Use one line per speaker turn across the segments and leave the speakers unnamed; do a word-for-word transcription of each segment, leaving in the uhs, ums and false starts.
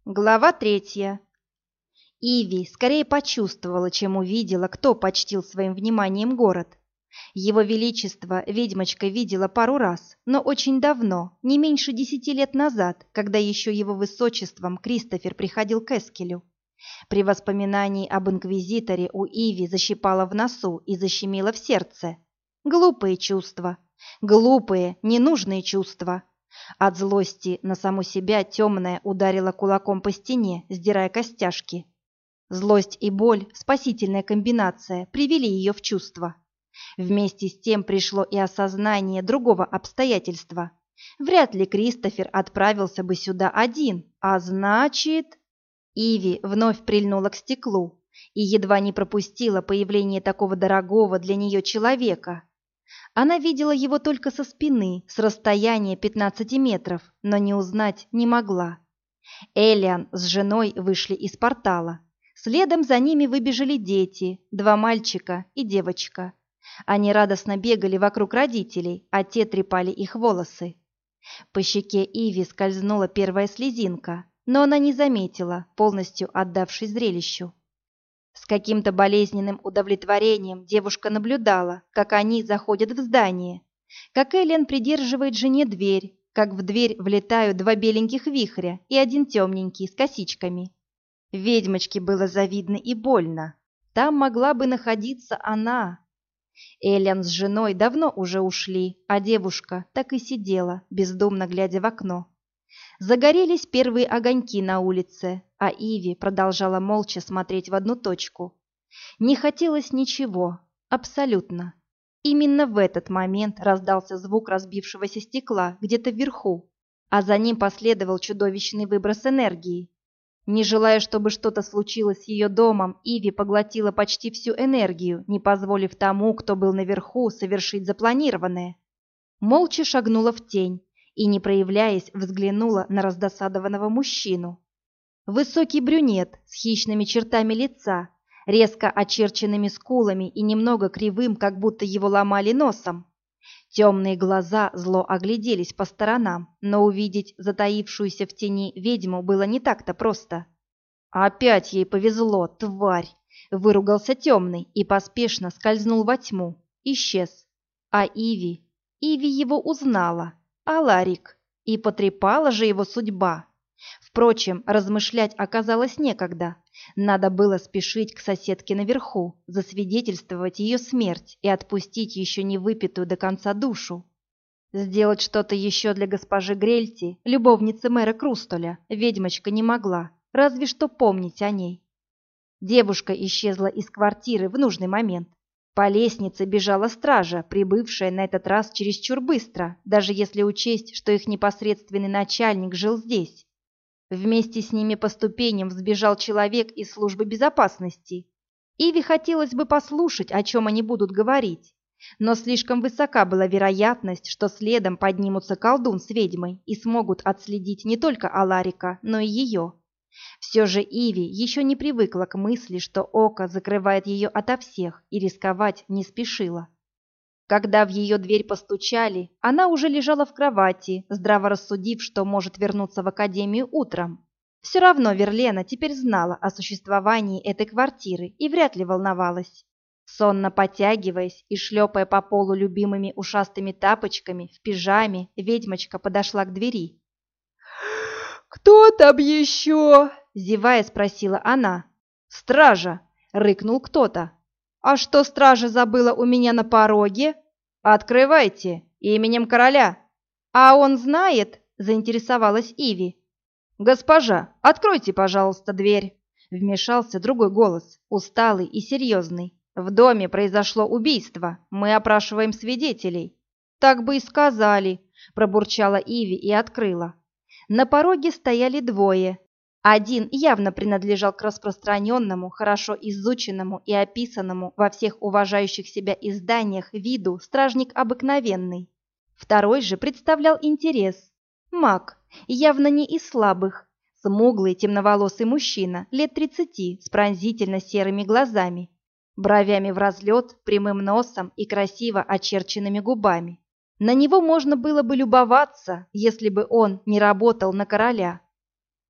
Глава третья. Иви скорее почувствовала, чем увидела, кто почтил своим вниманием город. Его Величество ведьмочка видела пару раз, но очень давно, не меньше десяти лет назад, когда еще его высочеством Кристофер приходил к Эскелю. При воспоминании об инквизиторе у Иви защипало в носу и защемило в сердце. Глупые чувства. Глупые, ненужные чувства. От злости на саму себя темная ударила кулаком по стене, сдирая костяшки. Злость и боль, спасительная комбинация, привели ее в чувство. Вместе с тем пришло и осознание другого обстоятельства. Вряд ли Кристофер отправился бы сюда один, а значит... Иви вновь прильнула к стеклу и едва не пропустила появление такого дорогого для нее человека. Она видела его только со спины, с расстояния пятнадцати метров, но не узнать не могла. Элиан с женой вышли из портала. Следом за ними выбежали дети, два мальчика и девочка. Они радостно бегали вокруг родителей, а те трепали их волосы. По щеке Иви скользнула первая слезинка, но она не заметила, полностью отдавшись зрелищу. С каким-то болезненным удовлетворением девушка наблюдала, как они заходят в здание, как Эллен придерживает жене дверь, как в дверь влетают два беленьких вихря и один темненький с косичками. Ведьмочке было завидно и больно. Там могла бы находиться она. Эллен с женой давно уже ушли, а девушка так и сидела, бездумно глядя в окно. Загорелись первые огоньки на улице, а Иви продолжала молча смотреть в одну точку. Не хотелось ничего, абсолютно. Именно в этот момент раздался звук разбившегося стекла где-то вверху, а за ним последовал чудовищный выброс энергии. Не желая, чтобы что-то случилось с ее домом, Иви поглотила почти всю энергию, не позволив тому, кто был наверху, совершить запланированное. Молча шагнула в тень и, не проявляясь, взглянула на раздосадованного мужчину. Высокий брюнет с хищными чертами лица, резко очерченными скулами и немного кривым, как будто его ломали носом. Темные глаза зло огляделись по сторонам, но увидеть затаившуюся в тени ведьму было не так-то просто. «Опять ей повезло, тварь!» — выругался темный и поспешно скользнул во тьму, исчез. А Иви... Иви его узнала. Аларик. И потрепала же его судьба. Впрочем, размышлять оказалось некогда. Надо было спешить к соседке наверху, засвидетельствовать ее смерть и отпустить еще не выпитую до конца душу. Сделать что-то еще для госпожи Грельти, любовницы мэра Крустоля, ведьмочка не могла, разве что помнить о ней. Девушка исчезла из квартиры в нужный момент. По лестнице бежала стража, прибывшая на этот раз чересчур быстро, даже если учесть, что их непосредственный начальник жил здесь. Вместе с ними по ступеням взбежал человек из службы безопасности. Иви хотелось бы послушать, о чем они будут говорить, но слишком высока была вероятность, что следом поднимутся колдун с ведьмой и смогут отследить не только Аларика, но и ее. Все же Иви еще не привыкла к мысли, что око закрывает ее ото всех, и рисковать не спешила. Когда в ее дверь постучали, она уже лежала в кровати, здраво рассудив, что может вернуться в академию утром. Все равно Верлена теперь знала о существовании этой квартиры и вряд ли волновалась. Сонно потягиваясь и шлепая по полу любимыми ушастыми тапочками в пижаме, ведьмочка подошла к двери. «Кто там еще?» — зевая спросила она. «Стража!» — рыкнул кто-то. «А что стража забыла у меня на пороге?» «Открывайте! Именем короля!» «А он знает?» — заинтересовалась Иви. «Госпожа, откройте, пожалуйста, дверь!» — вмешался другой голос, усталый и серьезный. «В доме произошло убийство. Мы опрашиваем свидетелей». «Так бы и сказали!» — пробурчала Иви и открыла. На пороге стояли двое. Один явно принадлежал к распространенному, хорошо изученному и описанному во всех уважающих себя изданиях виду стражник обыкновенный. Второй же представлял интерес. Маг, явно не из слабых, смуглый темноволосый мужчина, лет тридцати, с пронзительно серыми глазами, бровями вразлет, прямым носом и красиво очерченными губами. На него можно было бы любоваться, если бы он не работал на короля.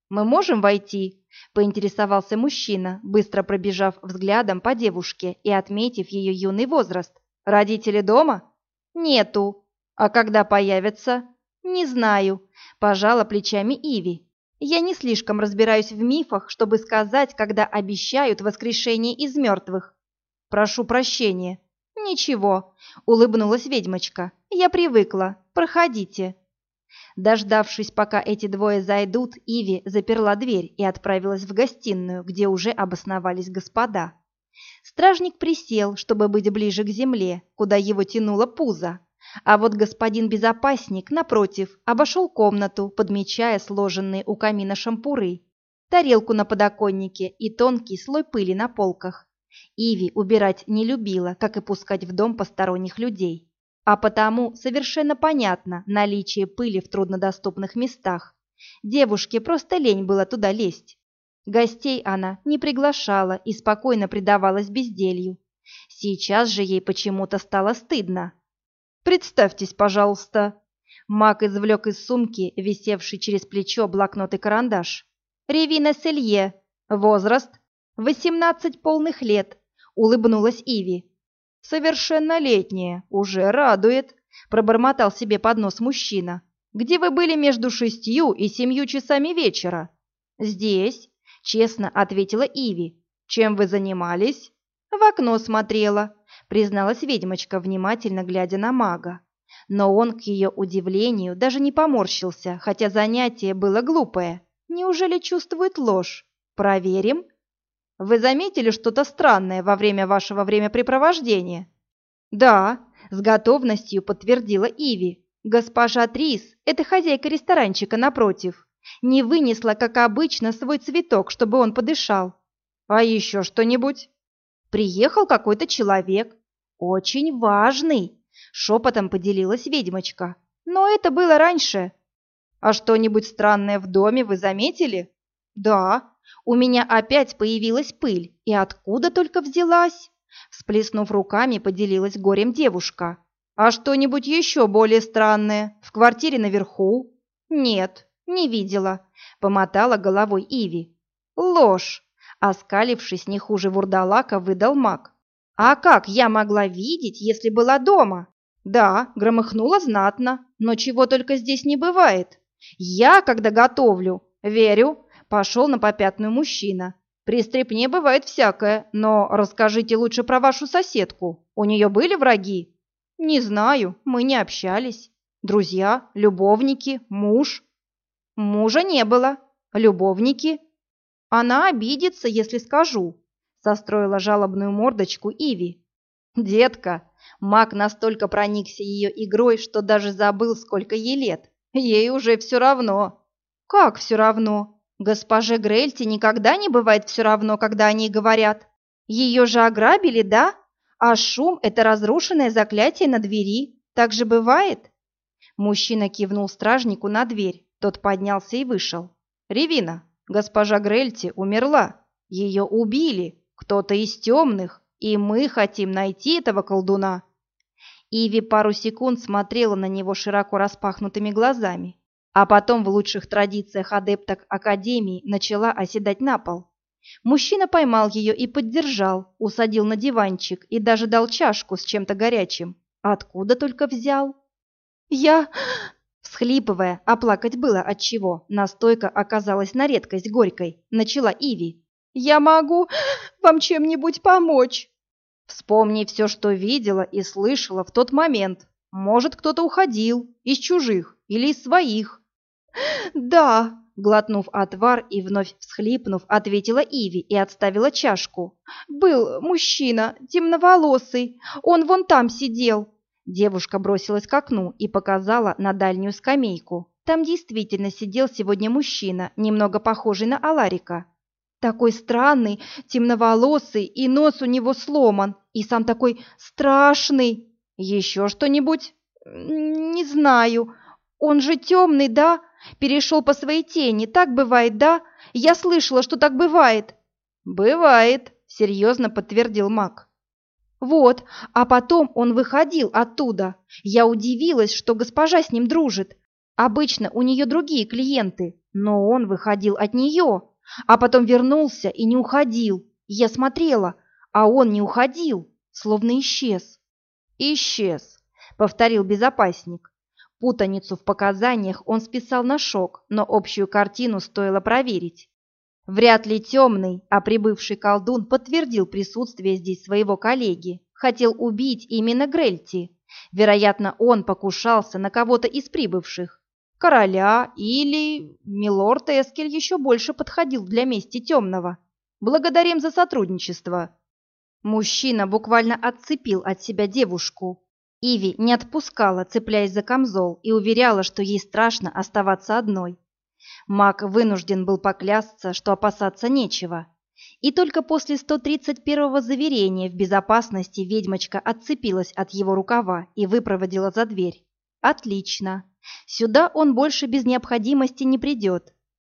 Мы можем войти?» – поинтересовался мужчина, быстро пробежав взглядом по девушке и отметив ее юный возраст. «Родители дома?» «Нету». «А когда появятся?» «Не знаю», – пожала плечами Иви. «Я не слишком разбираюсь в мифах, чтобы сказать, когда обещают воскрешение из мертвых». «Прошу прощения». «Ничего», – улыбнулась ведьмочка. «Я привыкла. Проходите». Дождавшись, пока эти двое зайдут, Иви заперла дверь и отправилась в гостиную, где уже обосновались господа. Стражник присел, чтобы быть ближе к земле, куда его тянуло пузо, а вот господин безопасник, напротив, обошел комнату, подмечая сложенные у камина шампуры, тарелку на подоконнике и тонкий слой пыли на полках. Иви убирать не любила, как и пускать в дом посторонних людей. А потому совершенно понятно наличие пыли в труднодоступных местах. Девушке просто лень было туда лезть. Гостей она не приглашала и спокойно предавалась безделью. Сейчас же ей почему-то стало стыдно. «Представьтесь, пожалуйста». Маг извлек из сумки, висевший через плечо, блокнот и карандаш. «Ревина Селье. Возраст?» «Восемнадцать полных лет», — улыбнулась Иви. «Совершеннолетняя, уже радует», — пробормотал себе под нос мужчина. «Где вы были между шестью и семью часами вечера?» «Здесь», — честно ответила Иви. «Чем вы занимались?» «В окно смотрела», — призналась ведьмочка, внимательно глядя на мага. Но он, к ее удивлению, даже не поморщился, хотя занятие было глупое. Неужели чувствует ложь? Проверим. «Вы заметили что-то странное во время вашего времяпрепровождения?» «Да», — с готовностью подтвердила Иви. «Госпожа Трис, это хозяйка ресторанчика напротив, не вынесла, как обычно, свой цветок, чтобы он подышал». «А еще что-нибудь?» «Приехал какой-то человек. Очень важный», — шепотом поделилась ведьмочка. «Но это было раньше». «А что-нибудь странное в доме вы заметили?» «Да. У меня опять появилась пыль, и откуда только взялась?» Всплеснув руками, поделилась горем девушка. «А что-нибудь еще более странное? В квартире наверху?» «Нет, не видела», — помотала головой Иви. «Ложь!» — оскалившись не хуже вурдалака, выдал маг. «А как я могла видеть, если была дома?» «Да, громыхнуло знатно, но чего только здесь не бывает. Я, когда готовлю, верю». Пошел на попятную мужчина. «При стряпне бывает всякое, но расскажите лучше про вашу соседку. У нее были враги?» «Не знаю, мы не общались. Друзья, любовники, муж?» «Мужа не было. Любовники?» «Она обидится, если скажу», — состроила жалобную мордочку Иви. «Детка!» Маг настолько проникся ее игрой, что даже забыл, сколько ей лет. Ей уже все равно. «Как все равно? Госпоже Грельте никогда не бывает все равно, когда они говорят. Ее же ограбили, да? А шум — это разрушенное заклятие на двери. Так же бывает?» Мужчина кивнул стражнику на дверь. Тот поднялся и вышел. «Ревина, госпожа Грельте умерла. Ее убили. Кто-то из темных. И мы хотим найти этого колдуна». Иви пару секунд смотрела на него широко распахнутыми глазами, а потом в лучших традициях адепток Академии начала оседать на пол. Мужчина поймал ее и поддержал, усадил на диванчик и даже дал чашку с чем-то горячим. Откуда только взял? «Я...» Всхлипывая, а плакать было отчего, настойка оказалась на редкость горькой, начала Иви. «Я могу вам чем-нибудь помочь?» «Вспомни все, что видела и слышала в тот момент. Может, кто-то уходил, из чужих или из своих». «Да», — глотнув отвар и вновь всхлипнув, ответила Иви и отставила чашку. «Был мужчина, темноволосый, он вон там сидел». Девушка бросилась к окну и показала на дальнюю скамейку. Там действительно сидел сегодня мужчина, немного похожий на Аларика. Такой странный, темноволосый, и нос у него сломан, и сам такой страшный. Еще что-нибудь? Не знаю. Он же темный, да? Перешел по своей тени, так бывает, да? Я слышала, что так бывает. Бывает, серьезно подтвердил маг. Вот, а потом он выходил оттуда. Я удивилась, что госпожа с ним дружит. Обычно у нее другие клиенты, Но он выходил от нее, а потом вернулся и не уходил. Я смотрела, а он не уходил, словно исчез. «Исчез», — повторил безопасник. Путаницу в показаниях он списал на шок, но общую картину стоило проверить. Вряд ли темный, а прибывший колдун подтвердил присутствие здесь своего коллеги. Хотел убить именно Грельти. Вероятно, он покушался на кого-то из прибывших. Короля или... Милорд Эскель еще больше подходил для мести темного. Благодарим за сотрудничество. Мужчина буквально отцепил от себя девушку. Иви не отпускала, цепляясь за камзол, и уверяла, что ей страшно оставаться одной. Маг вынужден был поклясться, что опасаться нечего. И только после сто тридцать первого заверения в безопасности ведьмочка отцепилась от его рукава и выпроводила за дверь. Отлично. Сюда он больше без необходимости не придет.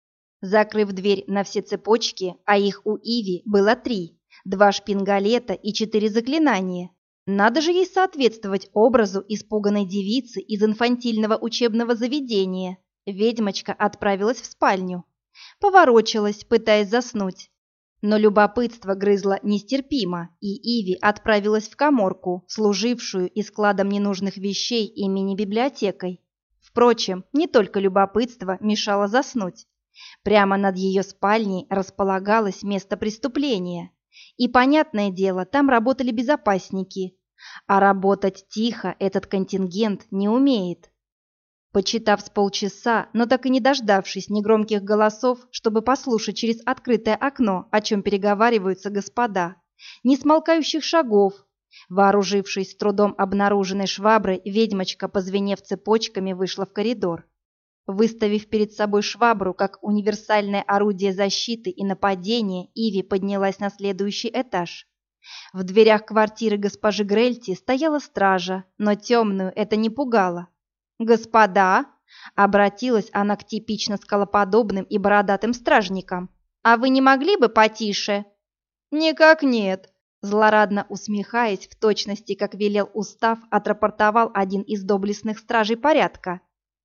Закрыв дверь на все цепочки, а их у Иви было три, два шпингалета и четыре заклинания. Надо же ей соответствовать образу испуганной девицы из инфантильного учебного заведения. Ведьмочка отправилась в спальню. Поворочилась, пытаясь заснуть. Но любопытство грызло нестерпимо, и Иви отправилась в каморку, служившую и складом ненужных вещей, и мини-библиотекой. Впрочем, не только любопытство мешало заснуть. Прямо над ее спальней располагалось место преступления. И, понятное дело, там работали безопасники. А работать тихо этот контингент не умеет. Почитав с полчаса, но так и не дождавшись негромких голосов, чтобы послушать через открытое окно, о чем переговариваются господа, ни смолкающих шагов, вооружившись с трудом обнаруженной шваброй, ведьмочка, позвенев цепочками, вышла в коридор. Выставив перед собой швабру как универсальное орудие защиты и нападения, Иви поднялась на следующий этаж. В дверях квартиры госпожи Грельти стояла стража, но темную это не пугало. «Господа!» — обратилась она к типично скалоподобным и бородатым стражникам. «А вы не могли бы потише?» «Никак нет!» — злорадно усмехаясь, в точности, как велел устав, отрапортовал один из доблестных стражей порядка.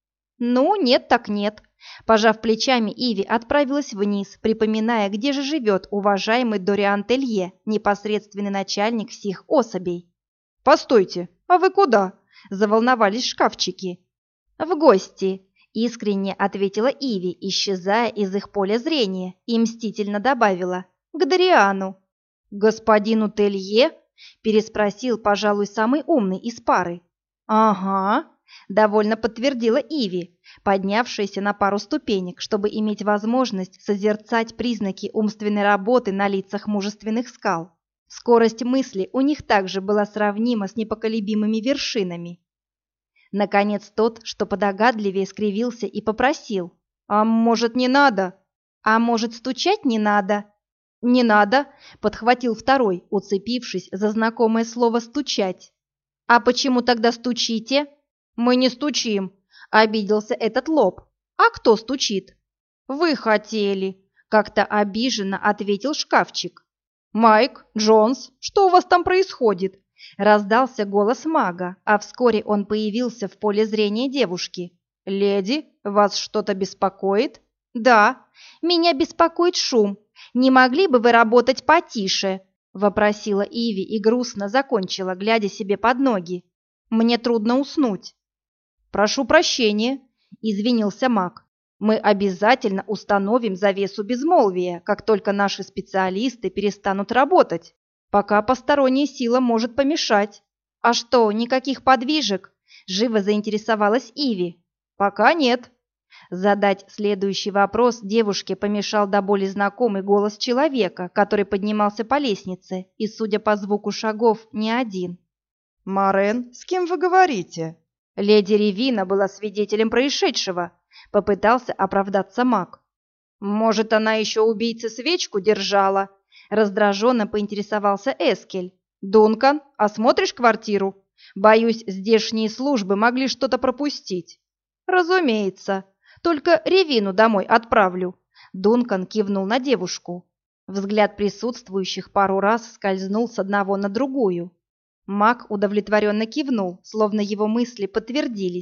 «Ну, нет так нет». Пожав плечами, Иви отправилась вниз, припоминая, где же живет уважаемый Дориан Телье, непосредственный начальник всех особей. «Постойте, а вы куда?» – заволновались шкафчики. «В гости», – искренне ответила Иви, исчезая из их поля зрения, и мстительно добавила: «к Дориану». «Господину Телье?» – переспросил, пожалуй, самый умный из пары. «Ага», — довольно подтвердила Иви, поднявшаяся на пару ступенек, чтобы иметь возможность созерцать признаки умственной работы на лицах мужественных скал. Скорость мысли у них также была сравнима с непоколебимыми вершинами. Наконец тот, что подогадливее, скривился и попросил: «А может, не надо? А может, стучать не надо?» «Не надо», — подхватил второй, уцепившись за знакомое слово «стучать». «А почему тогда стучите?» «Мы не стучим», — обиделся этот лоб. «А кто стучит?» «Вы хотели», — как-то обиженно ответил шкафчик. «Майк, Джонс, что у вас там происходит?» — раздался голос мага, а вскоре он появился в поле зрения девушки. «Леди, вас что-то беспокоит?» «Да, меня беспокоит шум. Не могли бы вы работать потише?» — вопросила Иви и грустно закончила, глядя себе под ноги. «Мне трудно уснуть». «Прошу прощения», — извинился маг. «Мы обязательно установим завесу безмолвия, как только наши специалисты перестанут работать. Пока посторонняя сила может помешать». «А что, никаких подвижек?» — живо заинтересовалась Иви. «Пока нет». Задать следующий вопрос девушке помешал до боли знакомый голос человека, который поднимался по лестнице, и, судя по звуку шагов, не один.
«Марен, с кем вы говорите?»
Леди Ревина была свидетелем происшедшего, попытался оправдаться маг. «Может, она еще убийце свечку держала?» Раздраженно поинтересовался Эскель. «Дункан, осмотришь квартиру? Боюсь, здешние службы могли что-то пропустить». «Разумеется, только Ревину домой отправлю». Дункан кивнул на девушку. Взгляд присутствующих пару раз скользнул с одного на другую. Маг удовлетворенно кивнул, словно его мысли подтвердились.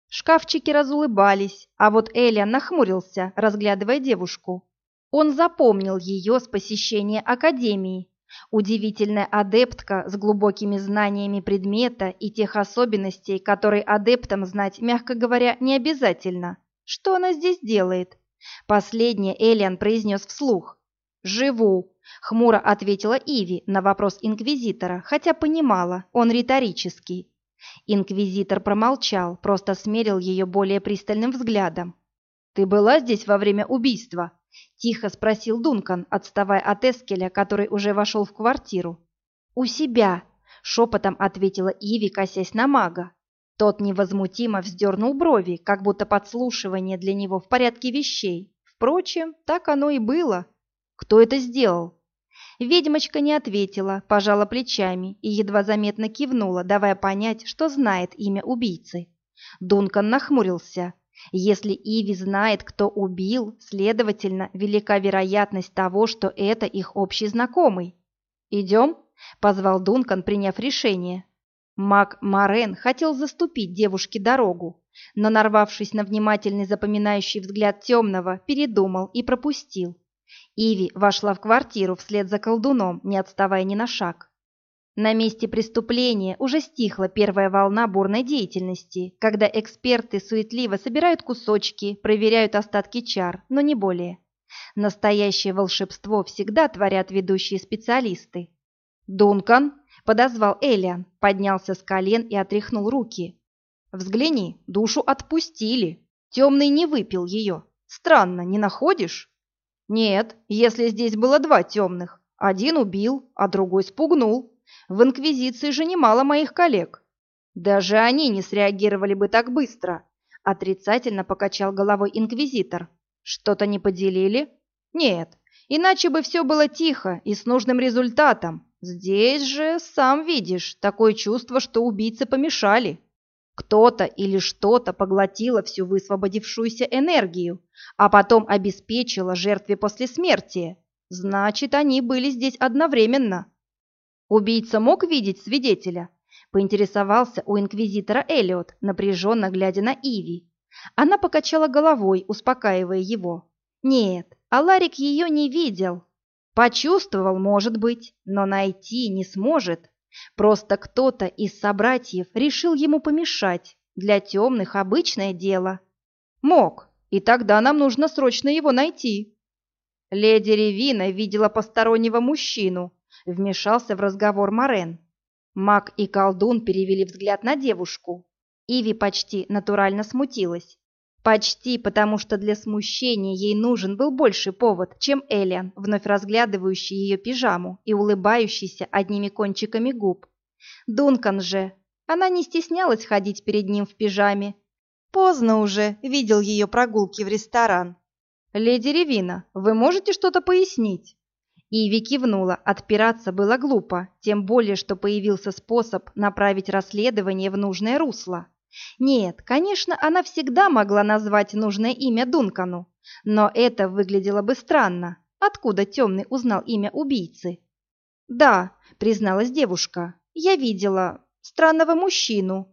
Шкафчики разулыбались, а вот Элиан нахмурился, разглядывая девушку. Он запомнил ее с посещения академии. Удивительная адептка с глубокими знаниями предмета и тех особенностей, которые адептам знать, мягко говоря, не обязательно. Что она здесь делает? Последнее Элиан произнес вслух. «Живу», — хмуро ответила Иви на вопрос инквизитора, хотя понимала, он риторический. Инквизитор промолчал, просто смерил ее более пристальным взглядом. «Ты была здесь во время убийства?» — тихо спросил Дункан, отставая от Эскеля, который уже вошел в квартиру. «У себя», — шепотом ответила Иви, косясь на мага. Тот невозмутимо вздернул брови, как будто подслушивание для него в порядке вещей. Впрочем, так оно и было. «Кто это сделал?» Ведьмочка не ответила, пожала плечами и едва заметно кивнула, давая понять, что знает имя убийцы. Дункан нахмурился. Если Иви знает, кто убил, следовательно, велика вероятность того, что это их общий знакомый. «Идем?» — позвал Дункан, приняв решение. Маг Марен хотел заступить девушке дорогу, но, нарвавшись на внимательный запоминающий взгляд темного, передумал и пропустил. Иви вошла в квартиру вслед за колдуном, не отставая ни на шаг. На месте преступления уже стихла первая волна бурной деятельности, когда эксперты суетливо собирают кусочки, проверяют остатки чар, но не более. Настоящее волшебство всегда творят ведущие специалисты. «Дункан!» — подозвал Элиан, поднялся с колен и отряхнул руки. «Взгляни, душу отпустили. Темный не выпил ее. Странно, не находишь?» «Нет, если здесь было два темных. Один убил, а другой спугнул. В Инквизиции же немало моих коллег. Даже они не среагировали бы так быстро», — отрицательно покачал головой инквизитор. «Что-то не поделили?» «Нет, иначе бы все было тихо и с нужным результатом. Здесь же, сам видишь, такое чувство, что убийцы помешали. Кто-то или что-то поглотило всю высвободившуюся энергию, а потом обеспечило жертве послесмертие. Значит, они были здесь одновременно». «Убийца мог видеть свидетеля?» — поинтересовался у инквизитора Элиот, напряженно глядя на Иви. Она покачала головой, успокаивая его. «Нет, Аларик ее не видел. Почувствовал, может быть, но найти не сможет. Просто кто-то из собратьев решил ему помешать. Для темных обычное дело». «Мог, и тогда нам нужно срочно его найти». «Леди Ревина видела постороннего мужчину», — вмешался в разговор Марен. Маг и колдун перевели взгляд на девушку. Иви почти натурально смутилась. Почти потому, что для смущения ей нужен был больше повод, чем Элиан, вновь разглядывающий ее пижаму и улыбающийся одними кончиками губ. Дункан же, она не стеснялась ходить перед ним в пижаме. Поздно уже видел ее прогулки в ресторан. «Леди Ревина, вы можете что-то пояснить?» Иви кивнула, отпираться было глупо, тем более, что появился способ направить расследование в нужное русло. Нет, конечно, она всегда могла назвать нужное имя Дункану, но это выглядело бы странно. Откуда темный узнал имя убийцы? «Да», — призналась девушка, — «я видела странного мужчину.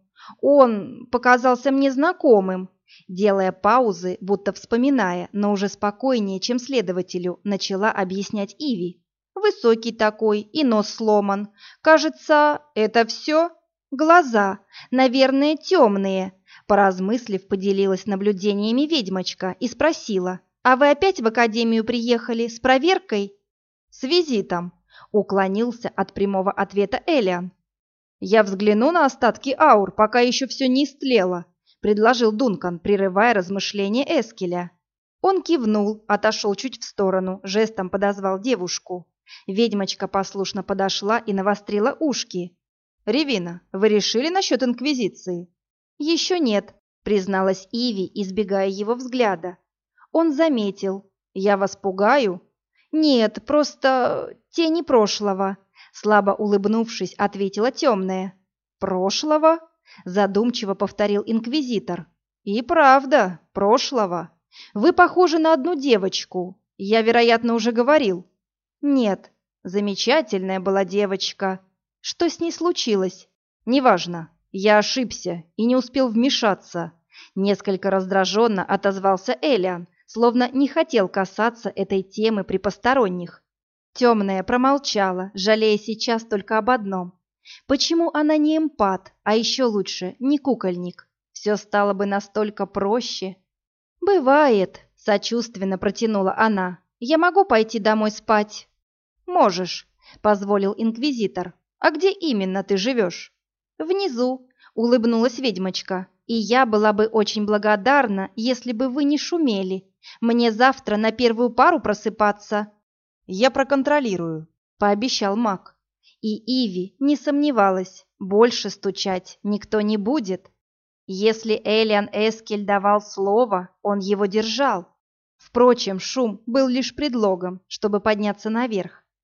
Он показался мне знакомым». Делая паузы, будто вспоминая, но уже спокойнее, чем следователю, начала объяснять Иви. «Высокий такой и нос сломан. Кажется, это все? Глаза, наверное, темные». Поразмыслив, поделилась наблюдениями ведьмочка и спросила: «А вы опять в академию приехали с проверкой?» «С визитом», — уклонился от прямого ответа Элиан. «Я взгляну на остатки аур, пока еще все не истлело», — предложил Дункан, прерывая размышления Эскеля. Он кивнул, отошел чуть в сторону, жестом подозвал девушку. Ведьмочка послушно подошла и навострила ушки. «Ревина, вы решили насчет Инквизиции?» «Еще нет», — призналась Иви, избегая его взгляда. Он заметил. «Я вас пугаю?» «Нет, просто тени прошлого», — слабо улыбнувшись, ответила темная. «Прошлого?» — задумчиво повторил инквизитор. «И правда, прошлого. Вы похожи на одну девочку. Я, вероятно, уже говорил». «Нет, замечательная была девочка. Что с ней случилось?» «Неважно. Я ошибся и не успел вмешаться», Несколько раздраженно отозвался Элиан, словно не хотел касаться этой темы при посторонних. Темная промолчала, жалея сейчас только об одном. Почему она не эмпат, а еще лучше, не кукольник? Все стало бы настолько проще. «Бывает», — сочувственно протянула она. «Я могу пойти домой спать?» «Можешь», — позволил инквизитор. «А где именно ты живешь?» «Внизу», — улыбнулась ведьмочка. «И я была бы очень благодарна, если бы вы не шумели. Мне завтра на первую пару просыпаться».
«Я проконтролирую», —
пообещал маг. И Иви не сомневалась, больше стучать никто не будет. Если Элиан Эскель давал слово, он его держал. Впрочем, шум был лишь предлогом, чтобы подняться наверх.